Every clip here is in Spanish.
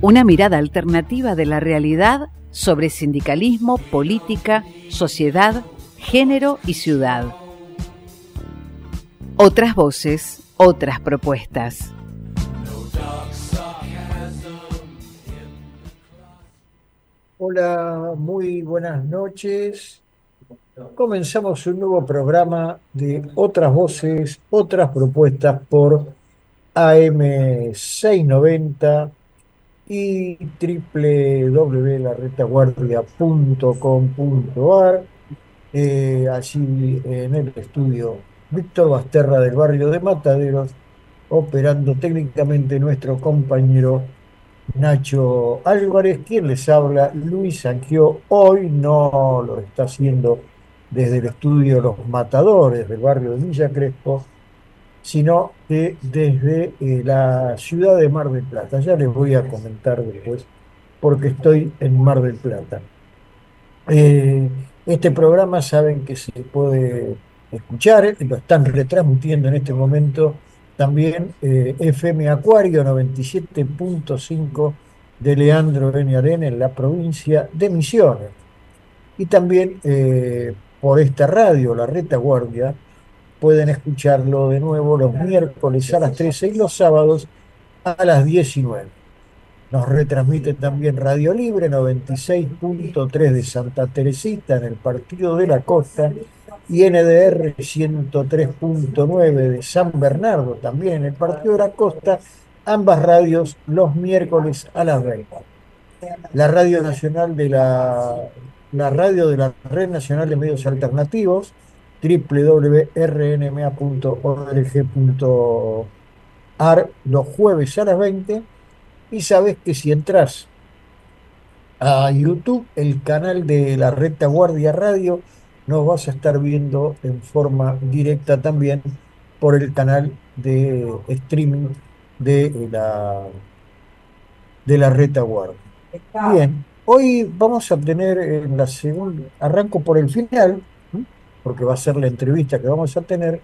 Una mirada alternativa de la realidad sobre sindicalismo, política, sociedad, género y ciudad. Otras voces, otras propuestas. Hola, muy buenas noches. Comenzamos un nuevo programa de Otras Voces, Otras Propuestas por AM690 y www.larretaguardia.com.ar. Allí en el estudio Víctor Basterra del barrio de Mataderos, operando técnicamente nuestro compañero Nacho Álvarez, quien les habla, Luis Sanquio. Hoy no lo está haciendo desde el estudio Los Matadores del barrio de Villa Crespo, sino que desde la ciudad de Mar del Plata. Ya les voy a comentar después, porque estoy en Mar del Plata. Este programa saben que se puede escuchar, lo están retransmitiendo en este momento también FM Acuario 97.5 de Leandro N. Arena en la provincia de Misiones. Y también por esta radio, La Retaguardia, pueden escucharlo de nuevo los miércoles a las 13 y los sábados a las 19. Nos retransmite también Radio Libre 96.3 de Santa Teresita en el Partido de la Costa y NDR 103.9 de San Bernardo también en el Partido de la Costa, ambas radios los miércoles a las 20. La Radio Nacional de la radio de la Red Nacional de Medios Alternativos, www.rnma.org.ar, los jueves a las 20. Y sabes que si entras a YouTube, el canal de la Retaguardia Radio, nos vas a estar viendo en forma directa también por el canal de streaming de la Retaguardia. Bien, hoy vamos a tener en la segunda, arranco por el final, porque va a ser la entrevista que vamos a tener,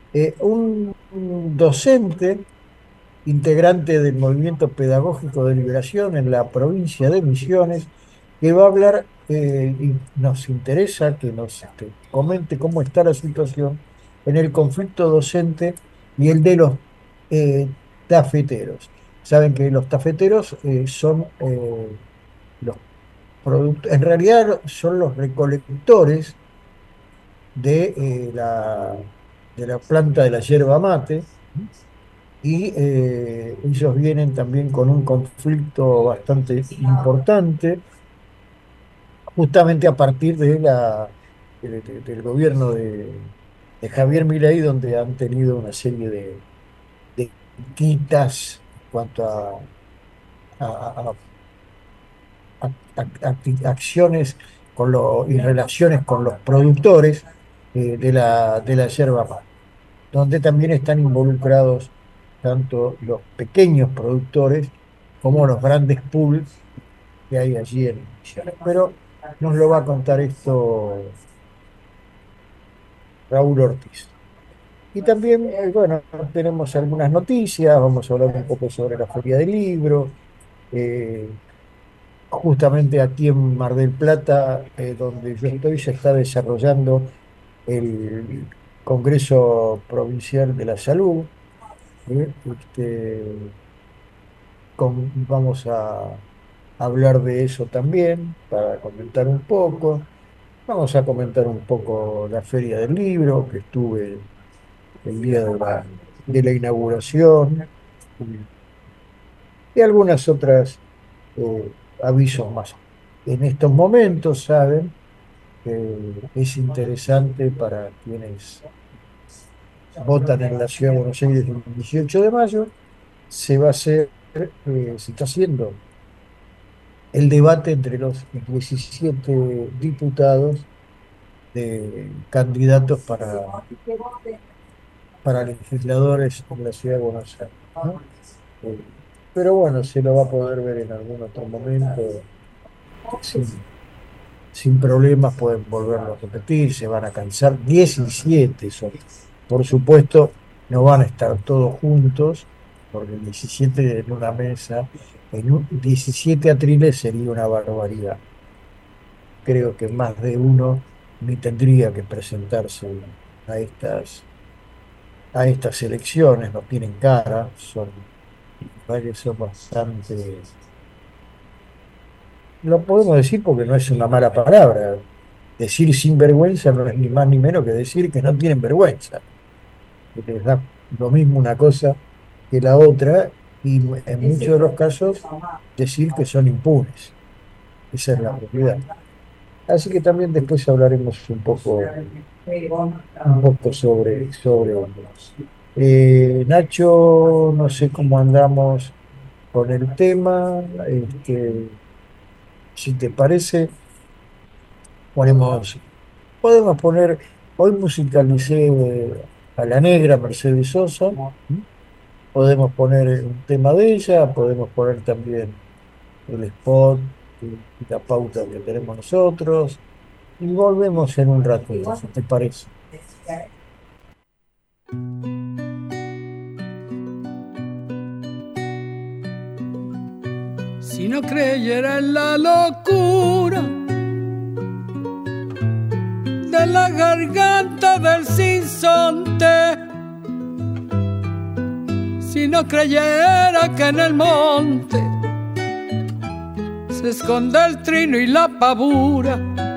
un docente integrante del Movimiento Pedagógico de Liberación en la provincia de Misiones, que va a hablar y nos interesa que nos comente cómo está la situación en el conflicto docente y el de los eh, tafeteros. Saben que los tafeteros son los productos, en realidad son los recolectores de, de la planta de la yerba mate, y ellos vienen también con un conflicto bastante importante, justamente a partir del gobierno de Javier Milei, donde han tenido una serie de quitas en cuanto a- acciones y relaciones con los productores de la yerba mate, donde también están involucrados tanto los pequeños productores como los grandes pools que hay allí en Misiones. Pero nos lo va a contar esto Raúl Ortiz. Y también, bueno, tenemos algunas noticias, vamos a hablar un poco sobre la Feria del Libro. eh, Justamente aquí en Mar del Plata, donde yo estoy, se está desarrollando el Congreso Provincial de la Salud. Vamos a hablar de eso también, para comentar un poco. Vamos a comentar un poco la Feria del Libro, que estuve el día de la inauguración, y algunas otras avisos más. En estos momentos, saben, es interesante para quienes votan en la Ciudad de Buenos Aires el 18 de mayo, se está haciendo el debate entre los 17 diputados candidatos para legisladores en la ciudad de Buenos Aires, ¿no? Eh, pero bueno, se lo va a poder ver en algún otro momento, sin problemas, pueden volverlo a repetir, se van a cansar. 17 son. Por supuesto, no van a estar todos juntos, porque 17 en una mesa en 17 atriles sería una barbaridad. Creo que más de uno ni tendría que presentarse a estas elecciones, no tienen cara, son bastante, lo podemos decir porque no es una mala palabra. Decir sinvergüenza no es ni más ni menos que decir que no tienen vergüenza, que les da lo mismo una cosa que la otra, y en muchos de los casos decir que son impunes. Esa es la realidad. Así que también después hablaremos un poco sobre ellos. Nacho, no sé cómo andamos con el tema. Si te parece, ponemos, podemos poner, hoy musicalicé a la negra Mercedes Sosa, podemos poner un tema de ella, podemos poner también el spot y la pauta que tenemos nosotros, y volvemos en un ratito, si te parece. Si no creyera en la locura de la garganta del sinsonte, si no creyera que en el monte se esconde el trino y la pavura,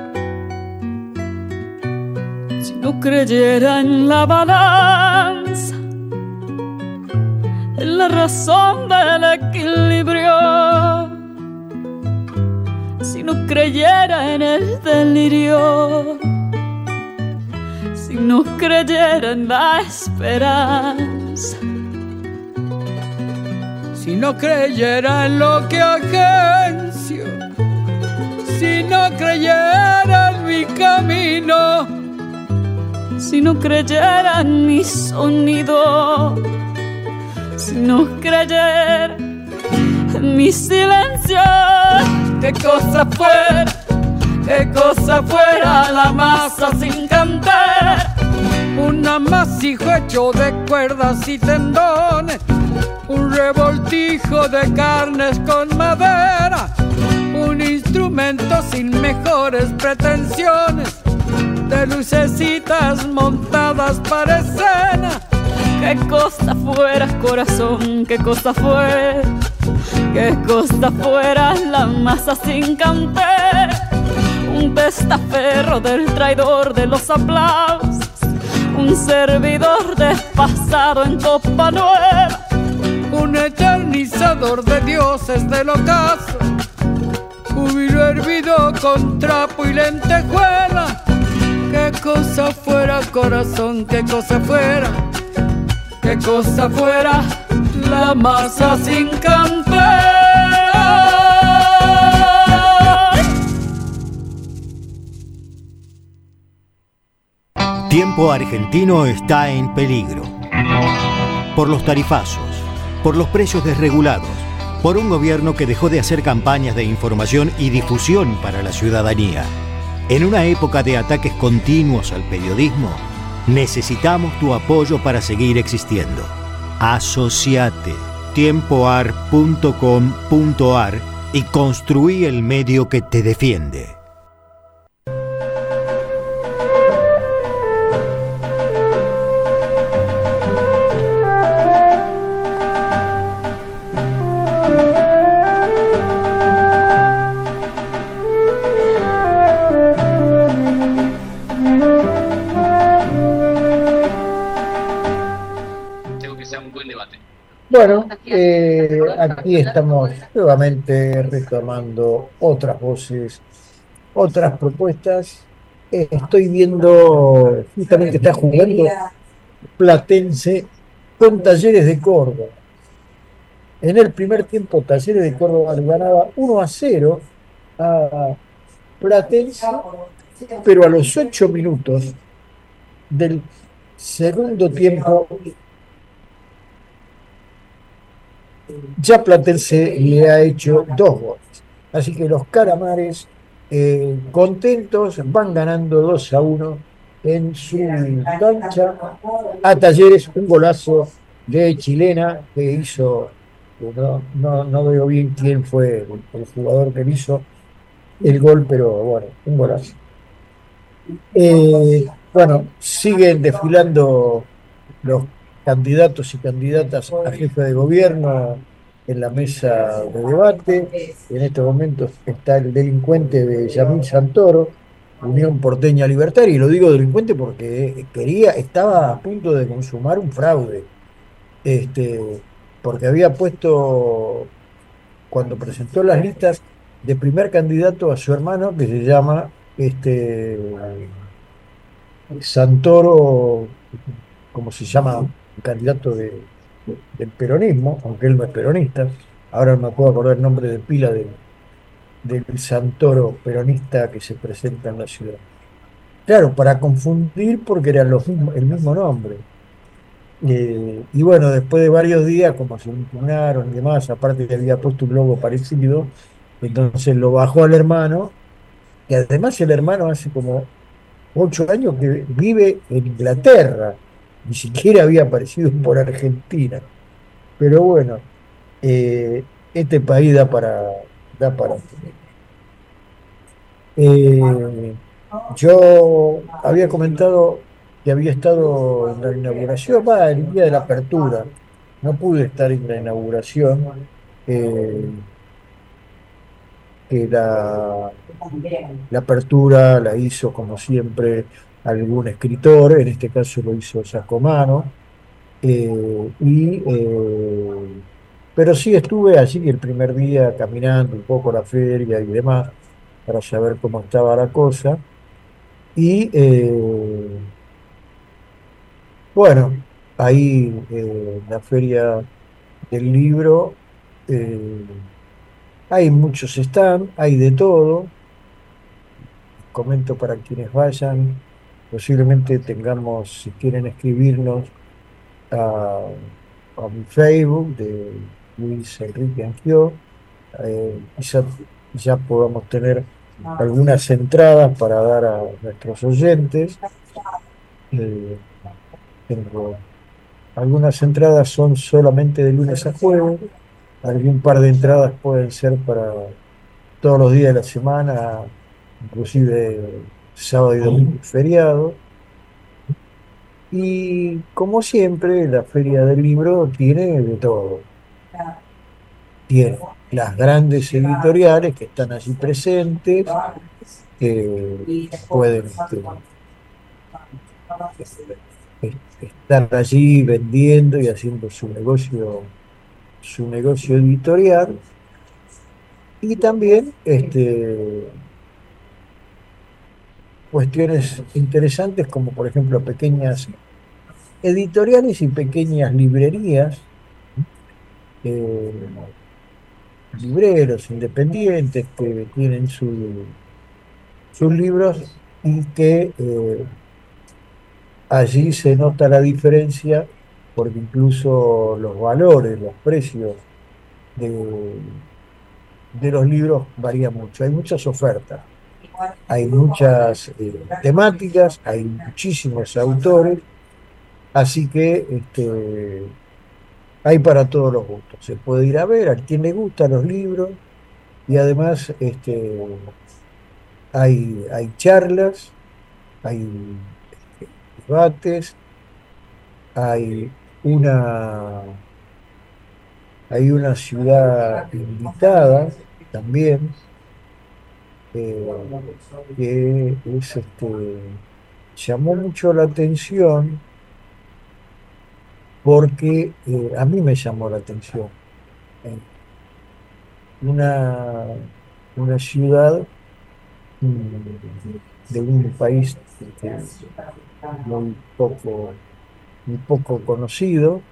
si no creyera en la balanza, en la razón del equilibrio, si no creyera en el delirio, si no creyera en la esperanza, si no creyera en lo que agencio, si no creyera en mi camino, si no creyera en mi sonido, si no creyera en mi silencio, qué cosa fuera la masa sin cantar, un amasijo hecho de cuerdas y tendones, un revoltijo de carnes con madera, un instrumento sin mejores pretensiones, de lucecitas montadas para escena. Qué cosa fuera, corazón, qué cosa fuera la masa sin cantar, un testaferro del traidor de los aplausos, un servidor despasado en copa nueva, un eternizador de dioses del ocaso, júbilo hervido con trapo y lentejuela. Qué cosa fuera, corazón, qué cosa fuera la masa sin cantar. Tiempo Argentino está en peligro. Por los tarifazos, por los precios desregulados, por un gobierno que dejó de hacer campañas de información y difusión para la ciudadanía. En una época de ataques continuos al periodismo, necesitamos tu apoyo para seguir existiendo. Asociate tiempoar.com.ar y construí el medio que te defiende. Bueno, aquí estamos nuevamente retomando otras voces, otras propuestas. Estoy viendo justamente está jugando Platense con Talleres de Córdoba. En el primer tiempo, Talleres de Córdoba le ganaba 1-0 a Platense, pero a los 8 minutos del segundo tiempo ya Platense le ha hecho 2 goles. Así que los Caramares contentos van ganando 2-1 en su cancha a Talleres, un golazo de Chilena que hizo no veo bien quién fue el jugador que hizo el gol, pero bueno, un golazo. Bueno, siguen desfilando los candidatos y candidatas a jefe de gobierno en la mesa de debate. En este momento está el delincuente de Yamil Santoro, Unión Porteña Libertaria, y lo digo delincuente porque estaba a punto de consumar un fraude, este, porque había puesto, cuando presentó las listas, de primer candidato a su hermano, que se llama Santoro, como se llama, un candidato del peronismo, aunque él no es peronista. Ahora no me puedo acordar el nombre de pila del Santoro peronista que se presenta en la ciudad. Claro, para confundir porque eran el mismo nombre. Y bueno, después de varios días, como se impugnaron y demás, aparte que había puesto un logo parecido, entonces lo bajó al hermano, que además el hermano hace como 8 años que vive en Inglaterra, ni siquiera había aparecido por Argentina. Pero bueno, este país da para. Eh, yo había comentado que había estado en la inauguración, el día de la apertura. No pude estar en la inauguración, que la apertura la hizo, como siempre, algún escritor, en este caso lo hizo Sacomano. Eh, y, eh, pero sí estuve allí el primer día caminando un poco la feria y demás para saber cómo estaba la cosa. Y bueno, ahí en la feria del libro eh, hay muchos stands, hay de todo. Comento para quienes vayan, posiblemente tengamos, si quieren escribirnos, a, a mi Facebook de Luis Enrique Angio. Quizá ya podamos tener algunas entradas para dar a nuestros oyentes. Eh, Tengo algunas entradas son solamente de lunes a jueves, algún par de entradas pueden ser para todos los días de la semana, inclusive sábado y domingo y feriado. Y como siempre, la Feria del Libro tiene de todo. Tiene las grandes editoriales que están allí presentes, que pueden estar allí vendiendo y haciendo su negocio editorial. Y también cuestiones interesantes como por ejemplo pequeñas editoriales y pequeñas librerías, eh, libreros independientes que tienen sus libros y que allí se nota la diferencia porque incluso los valores, los precios de los libros varían mucho. Hay muchas ofertas, hay muchas temáticas, hay muchísimos autores, así que hay para todos los gustos. Se puede ir a ver a quien le gustan los libros y además hay charlas, hay debates, hay una, hay una ciudad invitada también, eh, que llamó mucho la atención porque a mí me llamó la atención. eh, una, una ciudad de un país muy poco conocido,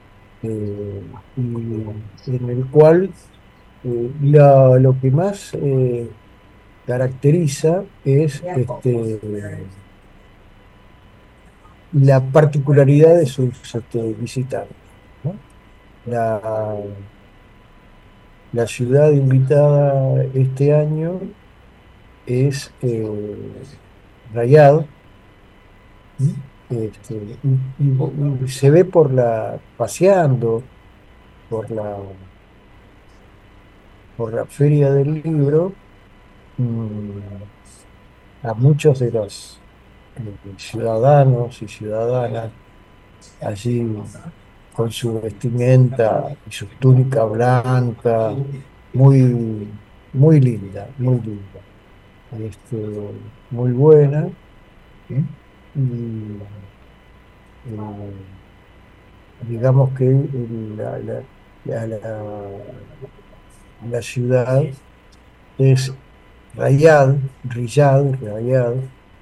y en el cual lo que más caracteriza es la particularidad de sus visitantes, ¿no? La, la ciudad invitada este año es Rayado. ¿Sí? Y se ve paseando por por la Feria del Libro, a muchos de los ciudadanos y ciudadanas allí con su vestimenta y su túnica blanca, muy, muy linda, muy linda, este, muy buena. ¿Sí? Y digamos que la, la- la ciudad es Riyadh,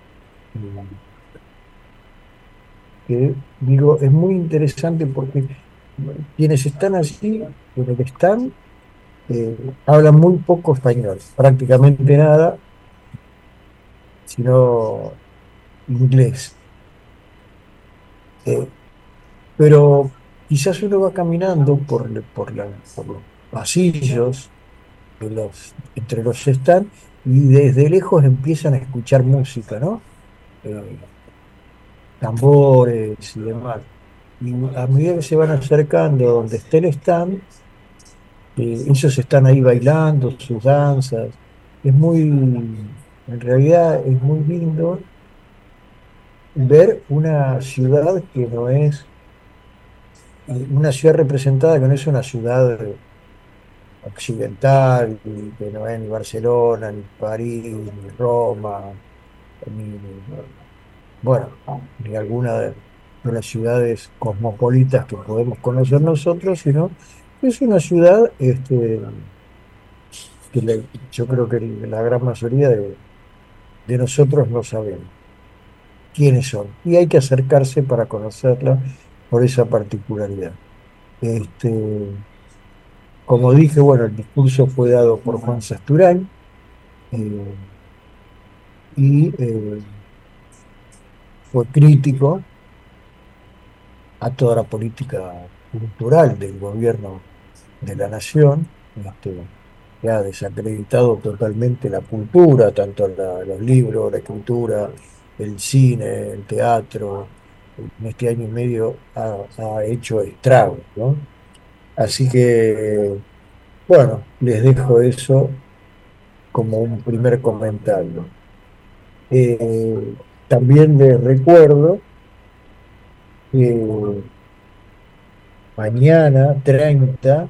que digo, es muy interesante porque quienes están allí, en el stand, hablan muy poco español, prácticamente nada, sino inglés. Eh, pero quizás uno va caminando por los pasillos entre los stands y desde lejos empiezan a escuchar música, ¿no? Eh, tambores y demás. Y a medida que se van acercando donde esté el stand, ellos están ahí bailando sus danzas. En realidad es muy lindo ver una ciudad que no es, una ciudad representada que no es una ciudad occidental, que no es ni Barcelona, ni París, ni Roma, ni, bueno, ni alguna de las ciudades cosmopolitas que podemos conocer nosotros, sino es una ciudad yo creo que la gran mayoría de nosotros no sabemos quiénes son. Y hay que acercarse para conocerla por esa particularidad. Este, como dije, bueno, el discurso fue dado por Juan Sasturán, eh, y fue crítico a toda la política cultural del gobierno de la nación, que ha desacreditado totalmente la cultura, tanto los libros, la escritura, el cine, el teatro. En este año y medio ha hecho estragos, ¿no? Así que, bueno, les dejo eso como un primer comentario. También les recuerdo que mañana 30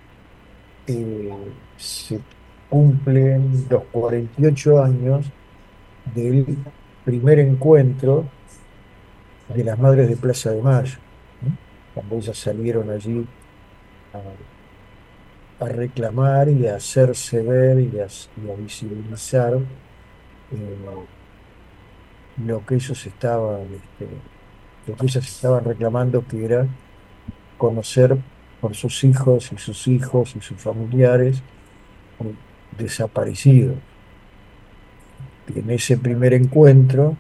se cumplen los 48 años del primer encuentro de las Madres de Plaza de Mayo, ¿no? Cuando ellas salieron allí a, a reclamar y a hacerse ver y a visibilizar eh, lo que ellos lo que ellas estaban reclamando, que era conocer por sus hijos y sus familiares eh, desaparecidos. En ese primer encuentro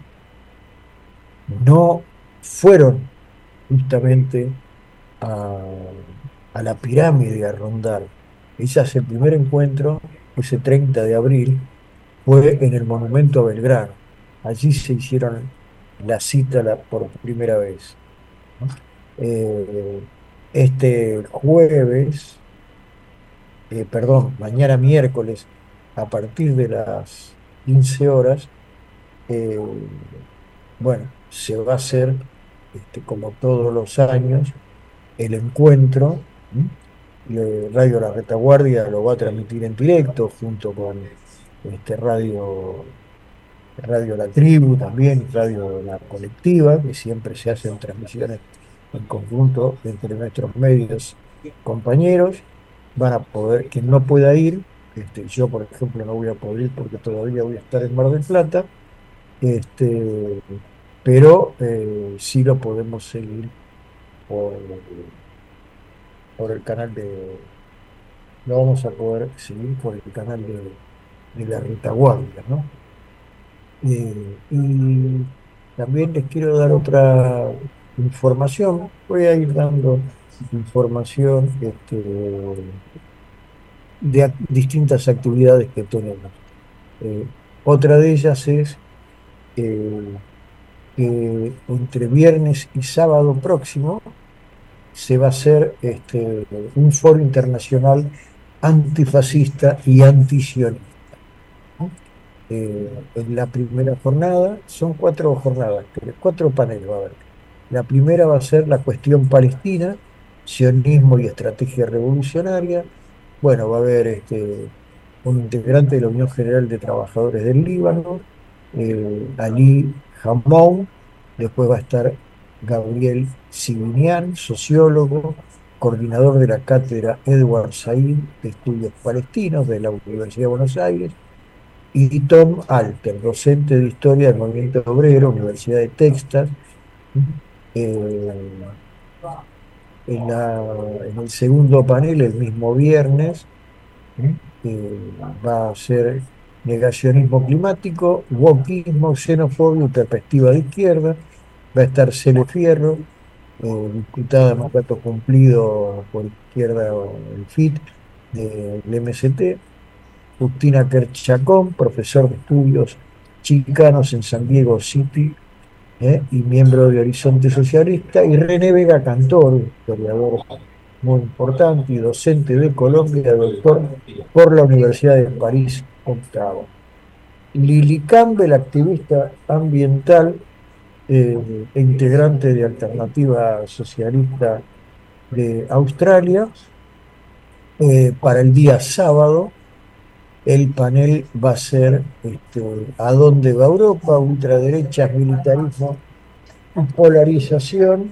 no fueron justamente a, a la pirámide a rondar. El primer encuentro, ese 30 de abril, fue en el Monumento a Belgrano. Allí se hicieron la cita por primera vez, ¿no? Eh, este jueves, perdón, mañana miércoles, a partir de las 15 horas, eh, bueno, se va a hacer, como todos los años, el encuentro. ¿M? Radio La Retaguardia lo va a transmitir en directo junto con Radio La Tribu también, Radio La Colectiva, que siempre se hacen transmisiones en conjunto entre nuestros medios compañeros. Van a poder, quien no pueda ir, yo por ejemplo no voy a poder ir porque todavía voy a estar en Mar del Plata, este, pero sí lo podemos seguir por, por el canal lo vamos a poder seguir por el canal de la Retaguardia, ¿no? Y también les quiero dar otra información. Voy a ir dando información de distintas actividades que tenemos. Eh, Otra de ellas es eh, que entre viernes y sábado próximo se va a hacer un foro internacional antifascista y antisionista. En la primera jornada, son 4 jornadas, 4 paneles va a haber. La primera va a ser la cuestión palestina, sionismo y estrategia revolucionaria. Bueno, va a haber un integrante de la Unión General de Trabajadores del Líbano, Ali Hammoud. Después va a estar Gabriel Sibinian, sociólogo, coordinador de la cátedra Edward Said de Estudios Palestinos de la Universidad de Buenos Aires, y Tom Alter, docente de Historia del Movimiento Obrero, Universidad de Texas. Eh, en el segundo panel, el mismo viernes, va a ser negacionismo climático, wokismo, xenofobia y perspectiva de izquierda. Va a estar Cele Fierro, diputada de mandato cumplido por izquierda, el FIT del MST. Justina Kerchacón, profesor de estudios chicanos en San Diego City, y miembro de Horizonte Socialista, y René Vega Cantor, historiador muy importante y docente de Colombia, doctor por la Universidad de París, Octavo. Lili Campbell, activista ambiental, integrante de Alternativa Socialista de Australia. Para el día sábado, el panel va a ser ¿a dónde va Europa? Ultraderechas, militarismo, polarización.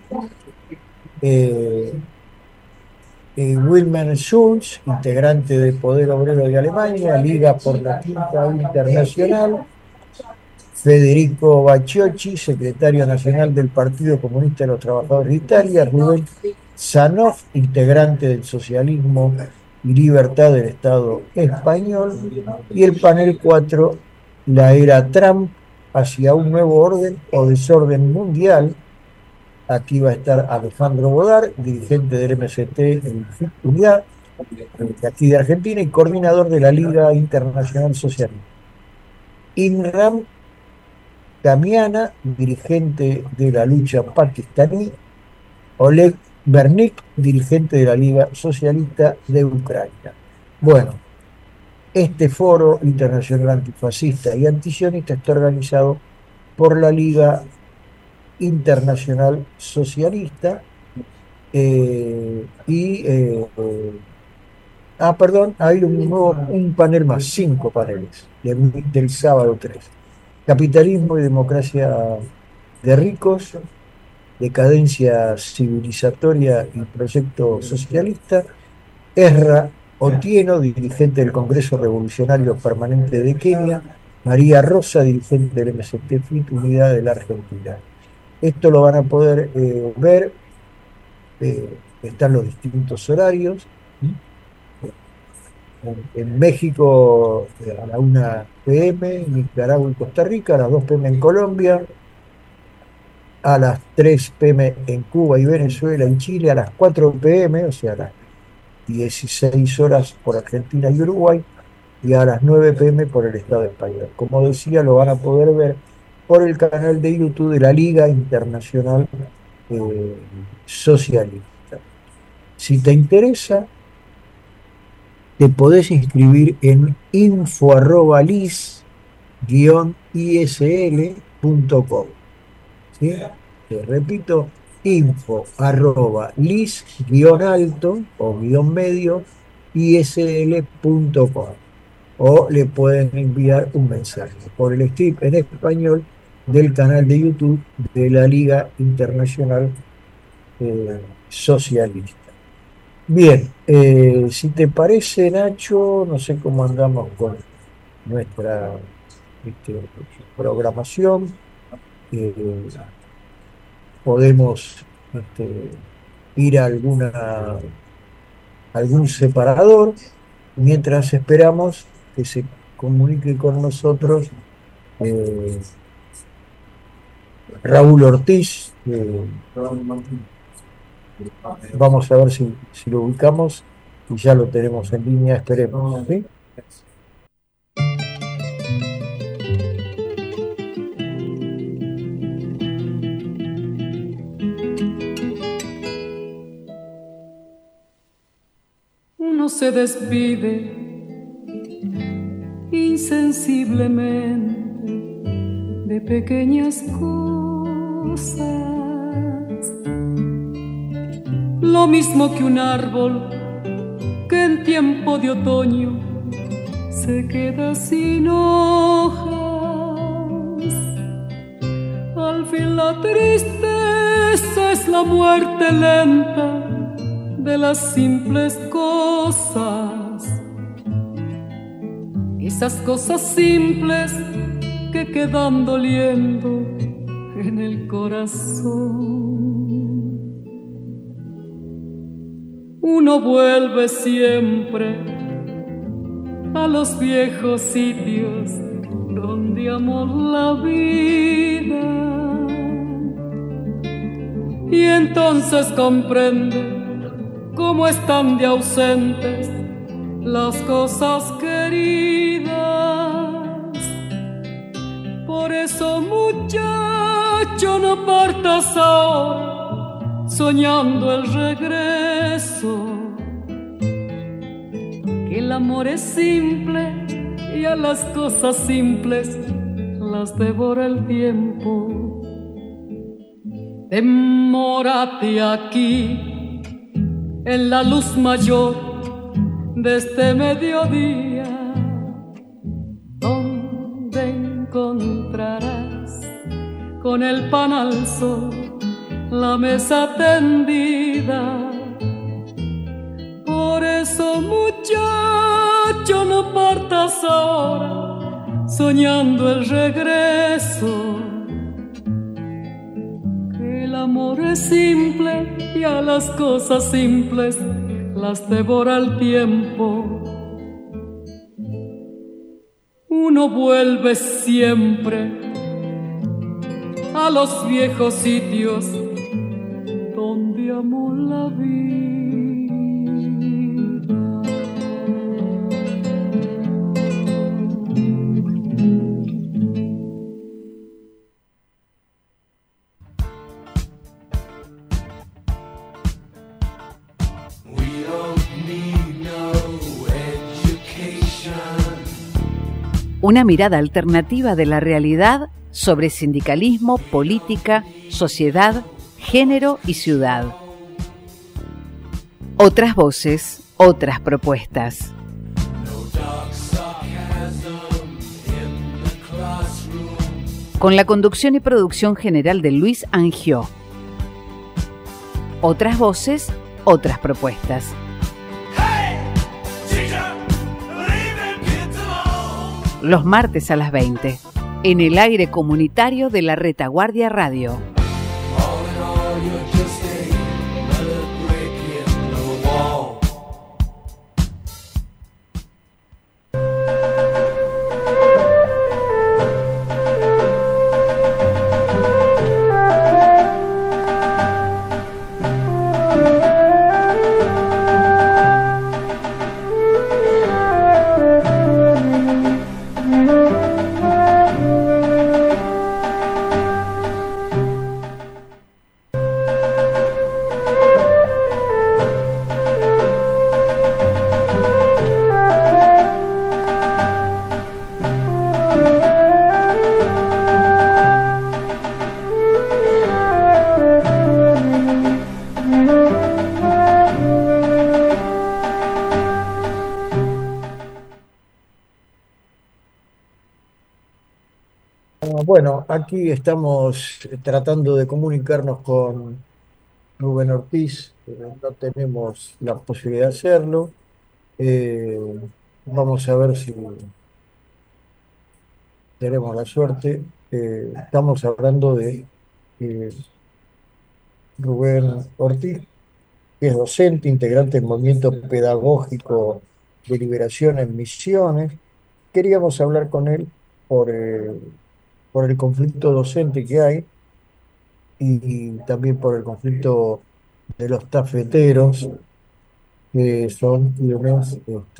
Wilhelm Schulz, integrante del Poder Obrero de Alemania, Liga por la Quinta Internacional. Federico Bacciocchi, secretario nacional del Partido Comunista de los Trabajadores de Italia. Rubén Sanoff, integrante del Socialismo y Libertad del Estado español. Y el panel 4, la era Trump hacia un nuevo orden o desorden mundial. Aquí va a estar Alejandro Bodar, dirigente del MST en Unidad, de aquí de Argentina, y coordinador de la Liga Internacional Socialista. Imran Damiana, dirigente de la lucha pakistaní. Oleg Bernik, dirigente de la Liga Socialista de Ucrania. Bueno, este foro internacional antifascista y antisionista está organizado por la Liga Internacional Socialista, perdón, hay un panel más, 5 paneles del sábado 3. Capitalismo y democracia de ricos, decadencia civilizatoria y proyecto socialista. Ezra Otieno, dirigente del Congreso Revolucionario Permanente de Kenia. María Rosa, dirigente del MST FIT Unidad de la Argentina. Esto lo van a poder ver, están los distintos horarios. En México a la 1 p.m, Nicaragua y Costa Rica, a las 2 p.m. en Colombia, a las 3 p.m. en Cuba y Venezuela y Chile, a las 4 p.m, o sea, a las 16 horas por Argentina y Uruguay, y a las 9 p.m. por el Estado español. Como decía, lo van a poder ver por el canal de YouTube de la Liga Internacional Socialista. Si te interesa, te podés inscribir en info@lis-isl.com. ¿Sí? Te repito, info@lis-alto o -medio isl.com, o le pueden enviar un mensaje por el script en español del canal de YouTube de la Liga Internacional Socialista. Bien, si te parece, Nacho, no sé cómo andamos con nuestra programación. Podemos ir a algún separador mientras esperamos que se comunique con nosotros Raúl Ortiz. Vamos a ver si lo ubicamos y ya lo tenemos en línea, esperemos, ¿sí? Unos se despide insensiblemente de pequeñas cosas, lo mismo que un árbol que en tiempo de otoño se queda sin hojas. Al fin la tristeza es la muerte lenta de las simples cosas, esas cosas simples que quedan doliendo en el corazón. Uno vuelve siempre a los viejos sitios donde amó la vida, y entonces comprende cómo están de ausentes las cosas queridas. Por eso, muchacho, no partas ahora soñando el regreso, que el amor es simple y a las cosas simples las devora el tiempo. Demórate aquí en la luz mayor de este mediodía, donde encontrarás con el pan al sol la mesa tendida. Por eso, muchacho, no partas ahora soñando el regreso, que el amor es simple y a las cosas simples las devora el tiempo. Uno vuelve siempre a los viejos sitios donde amó la vida. Una mirada alternativa de la realidad sobre sindicalismo, política, sociedad, género y ciudad. Otras voces, otras propuestas. Con la conducción y producción general de Luis Angió. Otras voces, otras propuestas. Los martes a las 20, en el aire comunitario de la Retaguardia Radio. Bueno, aquí estamos tratando de comunicarnos con Rubén Ortiz, pero no tenemos la posibilidad de hacerlo. Eh, Vamos a ver si tenemos la suerte. Estamos hablando de eh, Rubén Ortiz, que es docente, integrante del movimiento pedagógico de liberación en Misiones. Queríamos hablar con él por el conflicto docente que hay y también por el conflicto de los tafeteros, que son quienes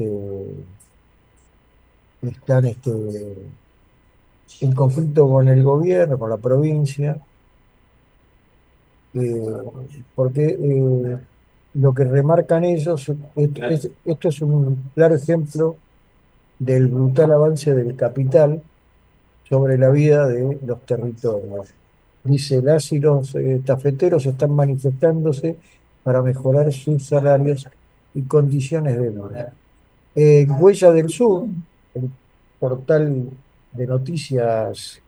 están en conflicto con el gobierno, con la provincia, porque lo que remarcan ellos, esto es un claro ejemplo del brutal avance del capital sobre la vida de los territorios. Dice, las y los tafeteros están manifestándose para mejorar sus salarios y condiciones de vida. En Huella del Sur, el portal de noticias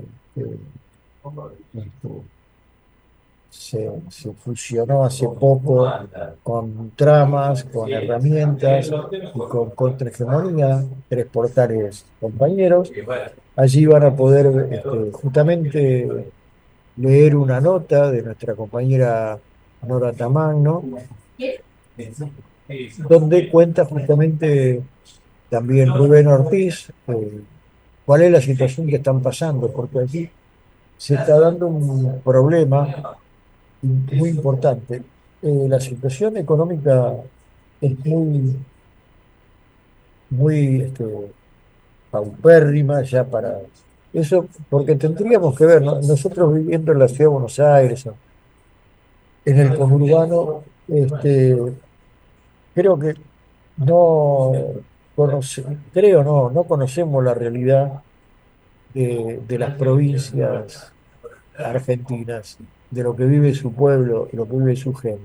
se fusionó hace poco con Tramas, con Herramientas y con Contrahegemonía, 3 portales compañeros. Allí van a poder justamente leer una nota de nuestra compañera Nora Tamagno, donde cuenta justamente también Rubén Ortiz cuál es la situación que están pasando, porque aquí se está dando un problema muy importante. La situación económica es muy paupérrima ya para eso, porque tendríamos que ver, ¿no? Nosotros viviendo en la ciudad de Buenos Aires, en el conurbano, creo que no no conocemos la realidad de las provincias argentinas, de lo que vive su pueblo, de lo que vive su gente.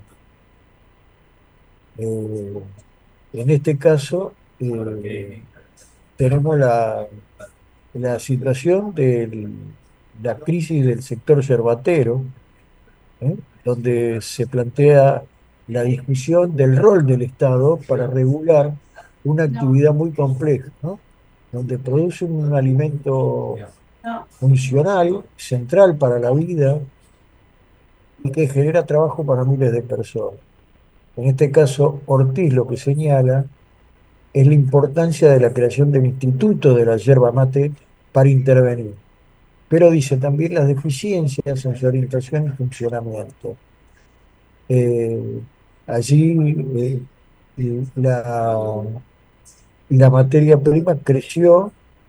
En este caso, tenemos la situación de la crisis del sector yerbatero, donde se plantea la discusión del rol del Estado para regular una actividad muy compleja, ¿no? Donde produce un alimento funcional, central para la vida y que genera trabajo para miles de personas. En este caso, Ortiz lo que señala es la importancia de la creación del Instituto de la Yerba Mate para intervenir, pero dice también las deficiencias en su orientación y funcionamiento. Allí la materia prima creció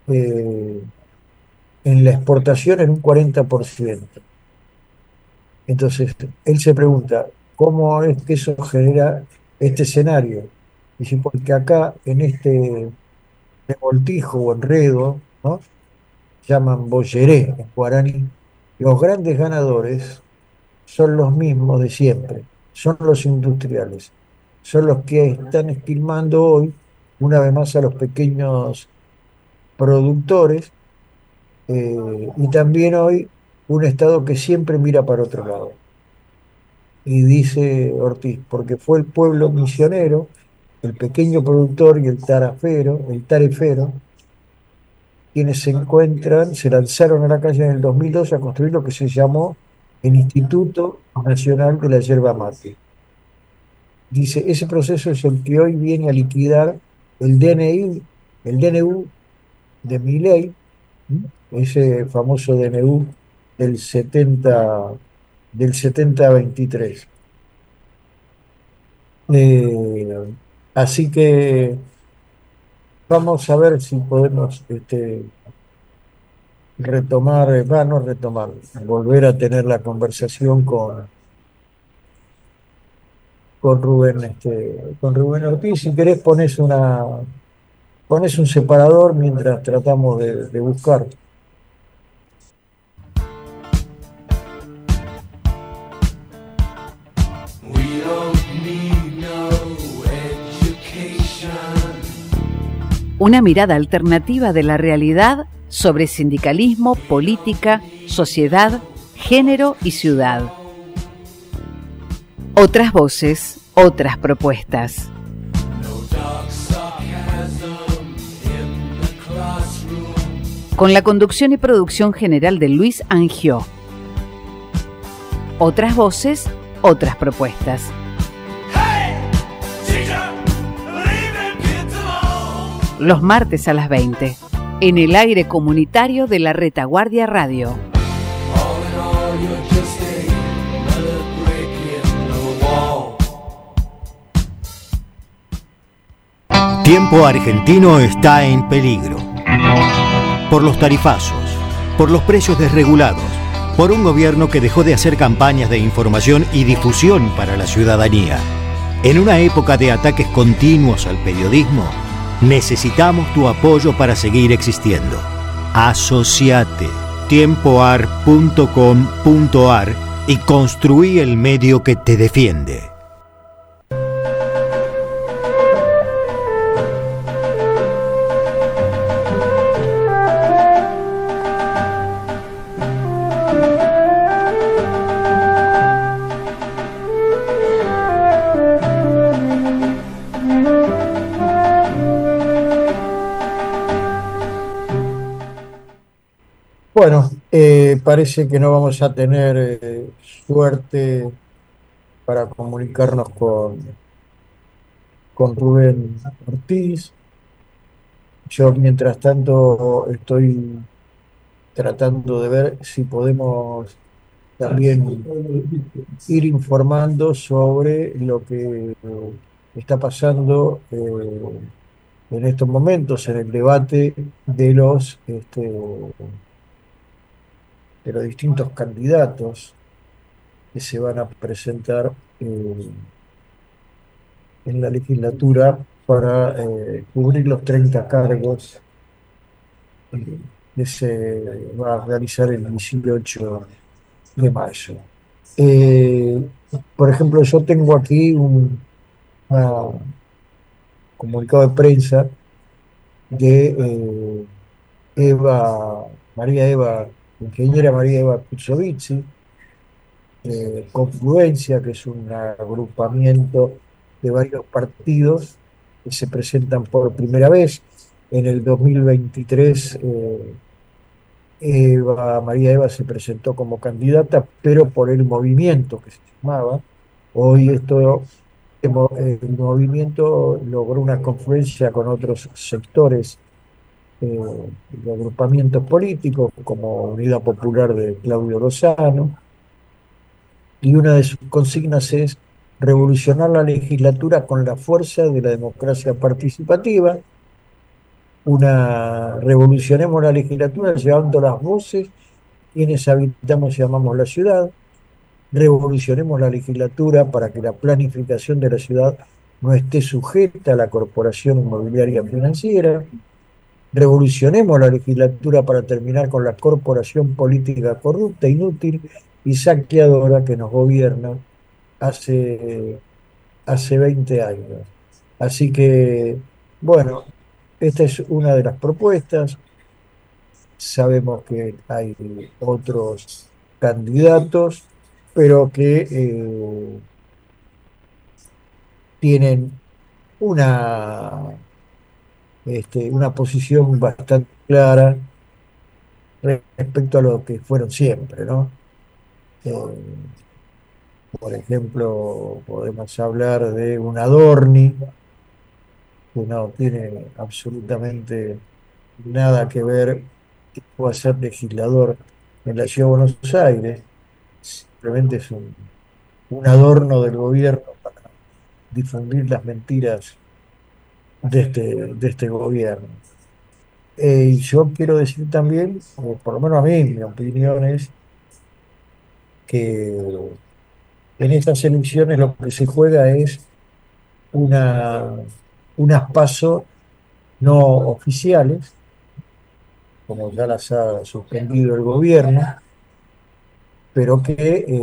en la exportación en un 40%. Entonces, él se pregunta, ¿cómo es que eso genera este escenario? Dice, porque acá en este revoltijo o enredo, ¿no? Llaman bolleré en guaraní, los grandes ganadores son los mismos de siempre, son los industriales, son los que están esquilmando hoy, una vez más, a los pequeños productores, y también hoy un Estado que siempre mira para otro lado. Y dice Ortiz, porque fue el pueblo misionero, el pequeño productor y el tarefero, quienes se lanzaron a la calle en el 2002 a construir lo que se llamó el Instituto Nacional de la Yerba Mate. Dice, ese proceso es el que hoy viene a liquidar el DNU de Milei, ese famoso DNU del 70-23. Así que vamos a ver si podemos volver a tener la conversación con Rubén Ortiz. Si querés pones un separador mientras tratamos de buscar. Una mirada alternativa de la realidad sobre sindicalismo, política, sociedad, género y ciudad. Otras voces, otras propuestas. Con la conducción y producción general de Luis Angió. Otras voces, otras propuestas. Los martes a las 20, en el aire comunitario de la Retaguardia Radio. Tiempo argentino está en peligro. Por los tarifazos, por los precios desregulados, por un gobierno que dejó de hacer campañas de información y difusión para la ciudadanía. En una época de ataques continuos al periodismo, necesitamos tu apoyo para seguir existiendo. Asociate tiempoar.com.ar y construí el medio que te defiende. Bueno, parece que no vamos a tener suerte para comunicarnos con Rubén Ortiz. Yo, mientras tanto, estoy tratando de ver si podemos también ir informando sobre lo que está pasando en estos momentos en el debate de los distintos candidatos que se van a presentar en la legislatura para cubrir los 30 cargos que se va a realizar el 18 de mayo. Eh, por ejemplo, yo tengo aquí un comunicado de prensa de María Eva, ingeniera María Eva Kutsovitsi, Confluencia, que es un agrupamiento de varios partidos que se presentan por primera vez. En el 2023, María Eva se presentó como candidata, pero por el movimiento que se llamaba. Hoy el movimiento logró una confluencia con otros sectores de agrupamientos políticos, como Unidad Popular de Claudio Lozano, y una de sus consignas es revolucionar la legislatura con la fuerza de la democracia participativa. Revolucionemos la legislatura llevando las voces quienes habitamos y amamos la ciudad. Revolucionemos la legislatura para que la planificación de la ciudad no esté sujeta a la corporación inmobiliaria financiera. Revolucionemos la legislatura para terminar con la corporación política corrupta, inútil y saqueadora que nos gobierna hace 20 años. Así que, bueno, esta es una de las propuestas. Sabemos que hay otros candidatos, pero que tienen una, una posición bastante clara respecto a lo que fueron siempre, ¿no? Eh, por ejemplo, podemos hablar de un Adorni, que no tiene absolutamente nada que ver que pueda ser legislador en la Ciudad de Buenos Aires, simplemente es un adorno del gobierno para difundir las mentiras de este gobierno. Y yo quiero decir también, por lo menos a mí, mi opinión es que en estas elecciones lo que se juega es una, unas PASO no oficiales, como ya las ha suspendido el gobierno, pero que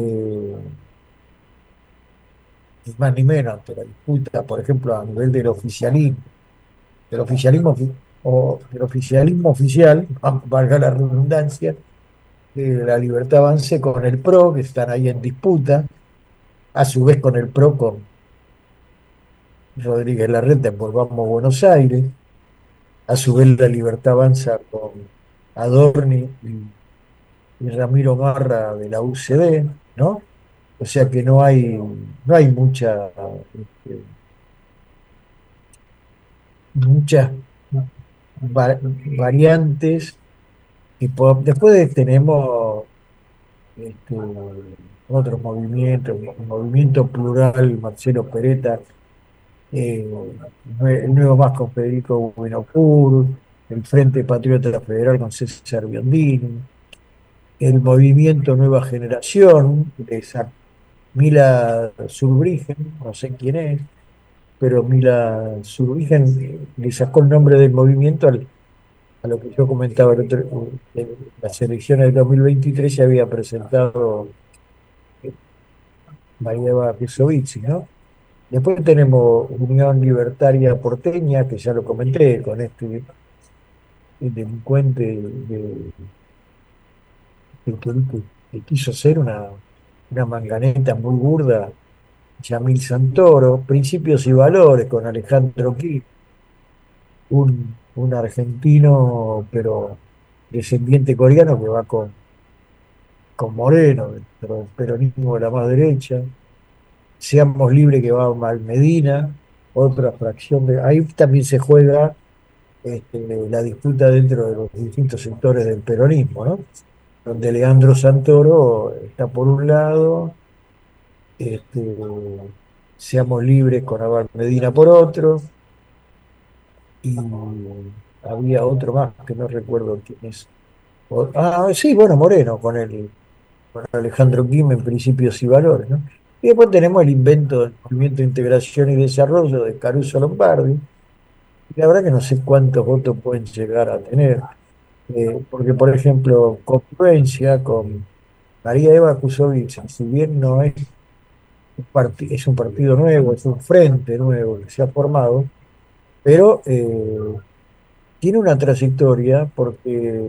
ni más ni menos ante la disputa, por ejemplo, a nivel del oficialismo o del oficialismo oficial, valga la redundancia, de la Libertad Avance con el PRO, que están ahí en disputa, a su vez con el PRO, con Rodríguez Larreta en Volvamos Buenos Aires, a su vez la Libertad avanza con Adorni y Ramiro Marra de la UCD, ¿no? O sea que no hay este, muchas variantes. Y después tenemos este, otros movimientos, el movimiento plural, Marcelo Peretta, eh, el Nuevo Más con Federico Buenocur, el Frente Patriota Federal con César Biondini, el movimiento Nueva Generación, Mila Zurbriggen, no sé quién es, pero Mila Zurbriggen le sacó el nombre del movimiento a lo que yo comentaba en las elecciones de 2023 se había presentado eh, María Eva Piezovich, ¿no? Después tenemos Unión Libertaria Porteña, que ya lo comenté, con este el delincuente que quiso hacer una manganeta muy burda, Yamil Santoro, Principios y Valores con Alejandro Kirchner, un argentino, pero descendiente coreano que va con Moreno, pero el peronismo de la más derecha. Seamos Libre que va a Medina, otra fracción de. Ahí también se juega la disputa dentro de los distintos sectores del peronismo, ¿no? Donde Leandro Santoro está por un lado, este, Seamos Libres con Abel Medina por otro, y había otro más que no recuerdo quién es. Sí, bueno, Moreno, con Alejandro Kim en Principios y Valores, ¿no? Y después tenemos el invento del Movimiento de Integración y Desarrollo de Caruso Lombardi. Y la verdad que no sé cuántos votos pueden llegar a tener. Porque, por ejemplo, Confluencia con María Eva Kusovic, si bien no es es un partido nuevo, es un frente nuevo que se ha formado, pero tiene una trayectoria porque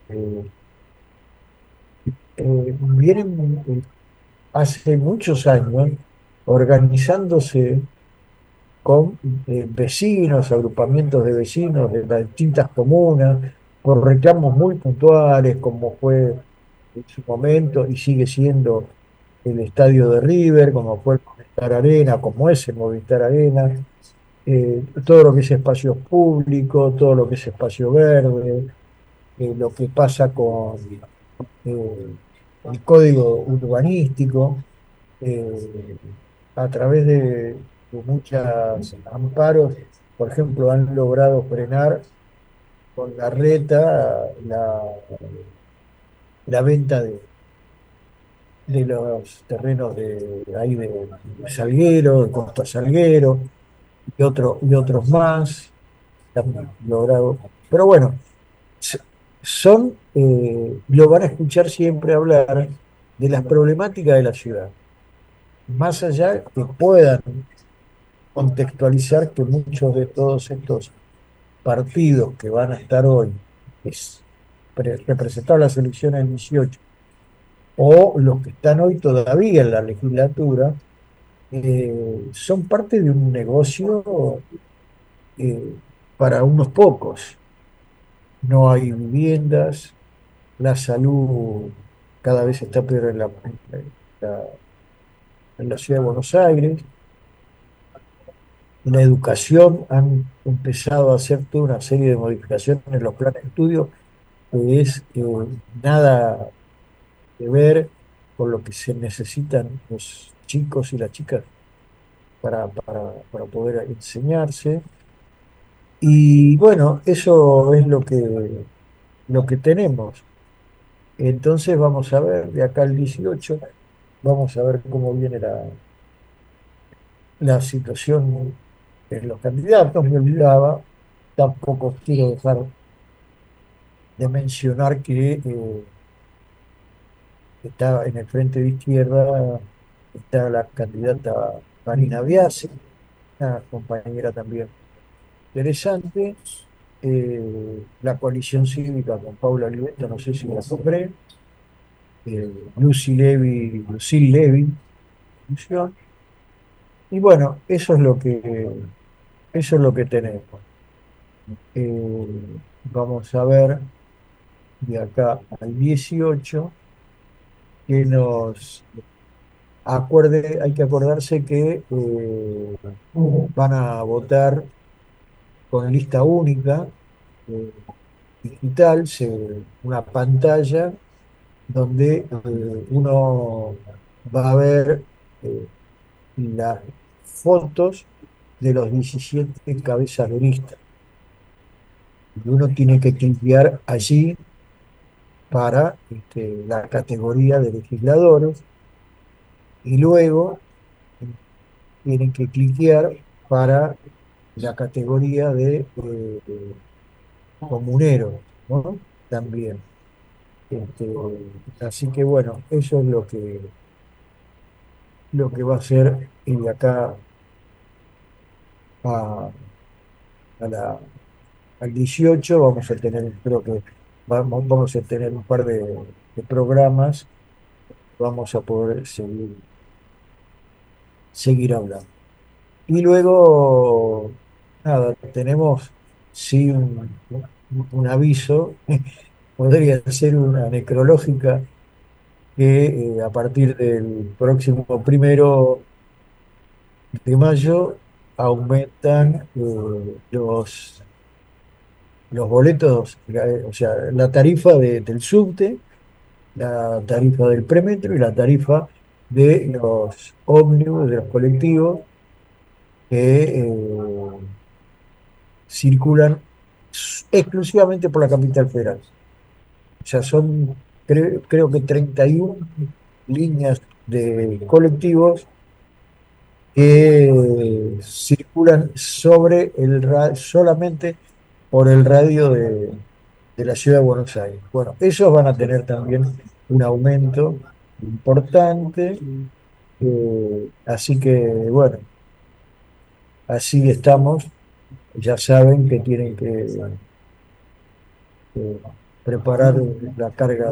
vienen hace muchos años organizándose con vecinos, agrupamientos de vecinos de las distintas comunas, por reclamos muy puntuales, como fue en su momento y sigue siendo el estadio de River, como fue el Movistar Arena, como es el Movistar Arena, todo lo que es espacio público, todo lo que es espacio verde, lo que pasa con el código urbanístico, eh, a través de muchos amparos, por ejemplo, han logrado frenar con la reta la venta de los terrenos ahí de Salguero, de Costa Salguero, y otros más, han logrado. Pero bueno, se- lo van a escuchar siempre hablar de las problemáticas de la ciudad, más allá que puedan contextualizar que muchos de todos estos partidos que van a estar hoy, es, representados en las elecciones del 18, o los que están hoy todavía en la legislatura, son parte de un negocio eh, para unos pocos. No hay viviendas, la salud cada vez está peor la- en la ciudad de Buenos Aires, la educación han empezado a hacer toda una serie de modificaciones en los planes de estudio que es nada que ver con lo que se necesitan los chicos y las chicas para poder enseñarse. Y bueno, eso es lo que tenemos. Entonces vamos a ver, de acá al 18 vamos a ver cómo viene la situación en los candidatos. Me olvidaba, tampoco quiero dejar de mencionar que está en el frente de izquierda, está la candidata Marina Biasi, una compañera también interesante. La coalición cívica con Paula Oliveto, no sé si la compré. Lucille Levy, función. Y bueno, eso es lo que tenemos. Vamos a ver de acá al 18 que nos hay que acordarse que van a votar con lista única, eh, digital, una pantalla donde uno va a ver las fotos de los 17 cabezas de lista. Y uno tiene que cliquear allí para la categoría de legisladores y luego tienen que cliquear para la categoría de comunero, ¿no? También. Este, así que bueno, eso es lo que va a ser de acá a, a la, al 18 vamos a tener, creo que vamos a tener un par de programas, vamos a poder seguir hablando. Y luego, nada, tenemos sí un aviso, podría ser una necrológica que a partir del próximo 1 de mayo aumentan los boletos, o sea, la tarifa del subte, la tarifa del premetro y la tarifa de los ómnibus, de los colectivos que circulan exclusivamente por la capital federal. O sea, son creo que 31 líneas de colectivos que circulan solamente por el radio de la ciudad de Buenos Aires. Bueno, esos van a tener también un aumento importante, así que bueno, así estamos. Ya saben que tienen que preparar la carga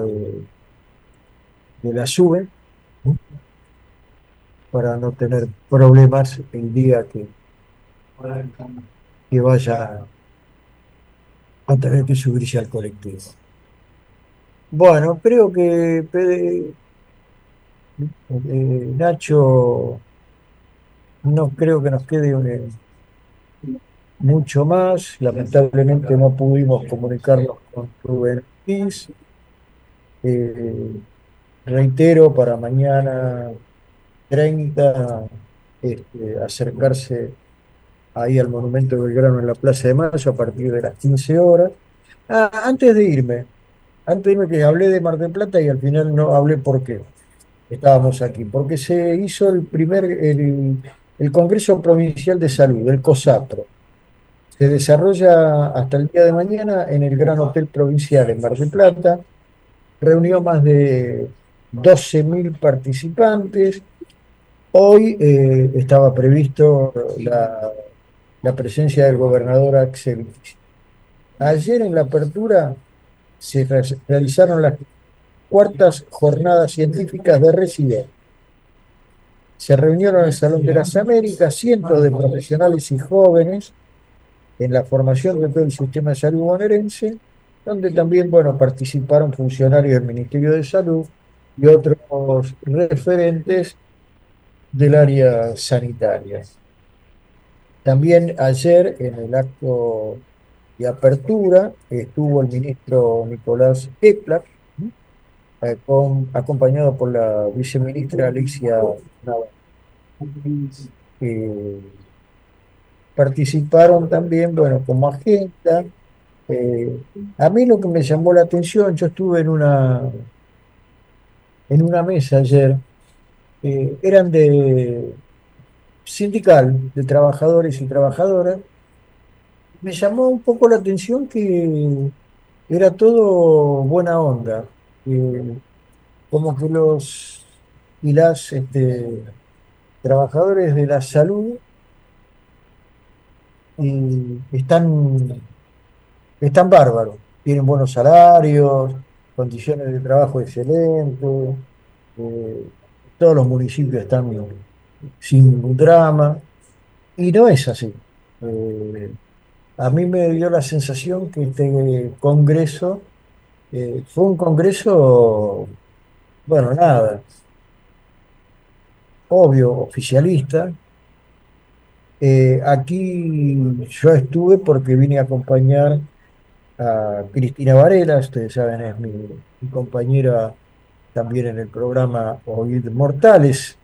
de la SUBE, ¿no? Para no tener problemas el día que vaya a tener que subirse al colectivo. Bueno, creo que Nacho, no creo que nos quede mucho más. Lamentablemente no pudimos comunicarnos con Rubén Ortiz. Reitero, para mañana 30, acercarse ahí al Monumento Belgrano en la Plaza de Mayo a partir de las 15 horas. Antes de irme que hablé de Mar del Plata y al final no hablé por qué estábamos aquí, porque se hizo el Congreso Provincial de Salud, el COSAPRO. Se desarrolla hasta el día de mañana en el Gran Hotel Provincial en Mar del Plata. Reunió más de 12.000 participantes. Hoy estaba previsto la presencia del gobernador Axel. Ayer en la apertura se realizaron las cuartas jornadas científicas de Residente. Se reunieron en el Salón de las Américas cientos de profesionales y jóvenes en la formación de todo el sistema de salud bonaerense, donde también, bueno, participaron funcionarios del Ministerio de Salud y otros referentes del área sanitaria. También ayer, en el acto de apertura, estuvo el ministro Nicolás Eplak, acompañado por la viceministra Alicia Navarro. Participaron también, bueno, como agenda. A mí lo que me llamó la atención, yo estuve en una mesa ayer, eran de sindical, de trabajadores y trabajadoras. Me llamó un poco la atención que era todo buena onda, como que los y las trabajadores de la salud están bárbaros, tienen buenos salarios, condiciones de trabajo excelentes, eh, todos los municipios están sin ningún drama, y no es así. Eh, a mí me dio la sensación que este congreso fue un congreso, bueno, nada, obvio, oficialista. Aquí yo estuve porque vine a acompañar a Cristina Varela, ustedes saben, es mi compañera también en el programa Oíd Mortales.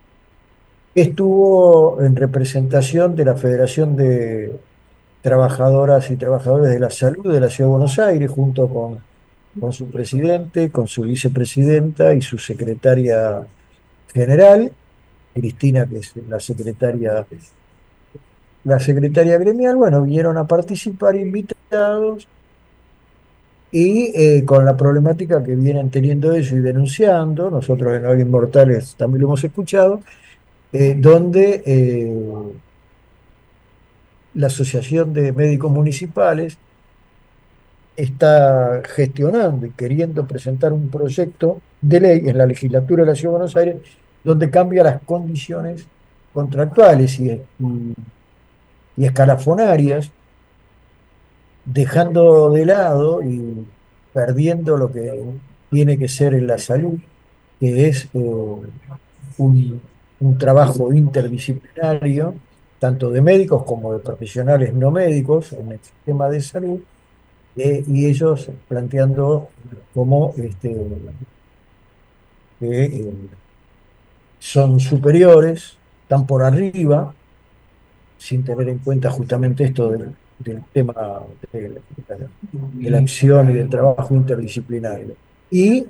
Estuvo en representación de la Federación de Trabajadoras y Trabajadores de la Salud de la Ciudad de Buenos Aires, junto con su presidente, con su vicepresidenta y su secretaria general. Cristina, que es la secretaria gremial, bueno, vinieron a participar invitados y con la problemática que vienen teniendo ellos y denunciando, nosotros en Hoy Inmortales también lo hemos escuchado, donde la Asociación de Médicos Municipales está gestionando y queriendo presentar un proyecto de ley en la legislatura de la Ciudad de Buenos Aires donde cambia las condiciones contractuales y escalafonarias, dejando de lado y perdiendo lo que tiene que ser en la salud, que es un trabajo interdisciplinario, tanto de médicos como de profesionales no médicos en el sistema de salud, y ellos planteando cómo son superiores, están por arriba, sin tener en cuenta justamente esto del tema de la acción y del trabajo interdisciplinario. Y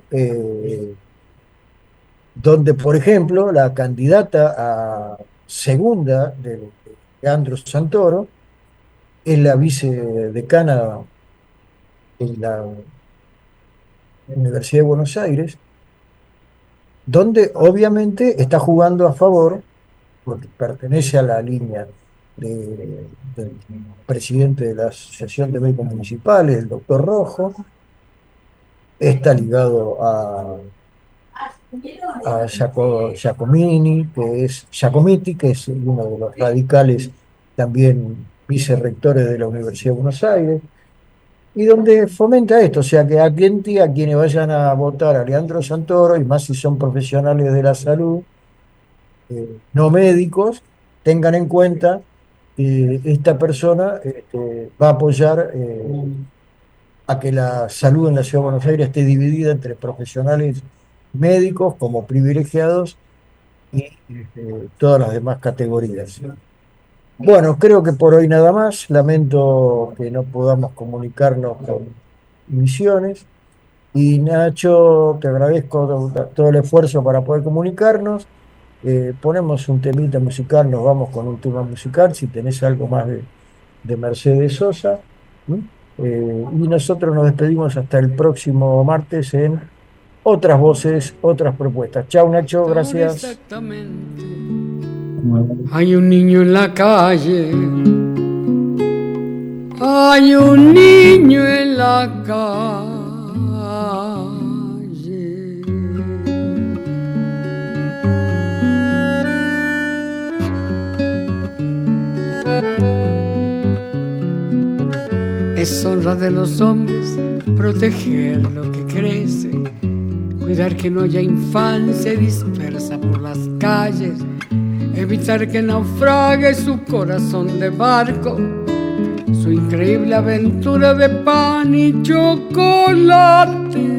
donde, por ejemplo, la candidata a segunda de Leandro Santoro es la vicedecana en la Universidad de Buenos Aires, donde obviamente está jugando a favor, porque pertenece a la línea del presidente de la Asociación de Médicos Municipales, el doctor Rojo, está ligado a Giacomiti, que es uno de los radicales también vicerrectores de la Universidad de Buenos Aires, y donde fomenta esto, o sea que a quienes vayan a votar a Leandro Santoro, y más si son profesionales de la salud, no médicos, tengan en cuenta que esta persona va a apoyar a que la salud en la Ciudad de Buenos Aires esté dividida entre profesionales médicos como privilegiados y todas las demás categorías. Bueno, creo que por hoy nada más. Lamento que no podamos comunicarnos con Misiones. Y Nacho, te agradezco todo el esfuerzo para poder comunicarnos. Ponemos un temita musical, nos vamos con un tema musical, si tenés algo más de Mercedes Sosa. Y nosotros nos despedimos hasta el próximo martes en Otras Voces, Otras Propuestas. Chao, Nacho, gracias. Exactamente. Hay un niño en la calle, hay un niño en la calle. Es honra de los hombres proteger lo que crece, cuidar que no haya infancia dispersa por las calles, evitar que naufrague su corazón de barco, su increíble aventura de pan y chocolate,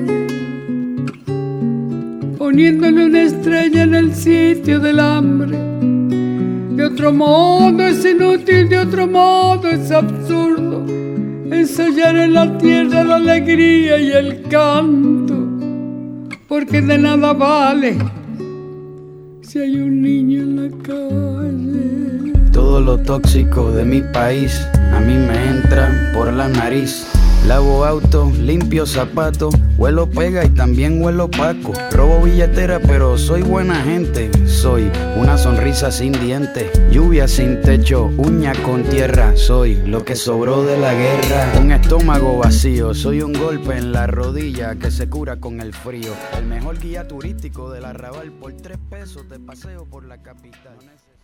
poniéndole una estrella en el sitio del hambre. De otro modo es inútil, de otro modo es absurdo ensayar en la tierra la alegría y el canto, porque de nada vale si hay un niño en la calle. Todo lo tóxico de mi país a mí me entra por la nariz. Lavo auto, limpio zapatos, huelo pega y también huelo opaco. Robo billetera pero soy buena gente. Soy una sonrisa sin dientes, lluvia sin techo, uña con tierra. Soy lo que sobró de la guerra. Un estómago vacío, soy un golpe en la rodilla que se cura con el frío. El mejor guía turístico del Arrabal, por 3 pesos te paseo por la capital.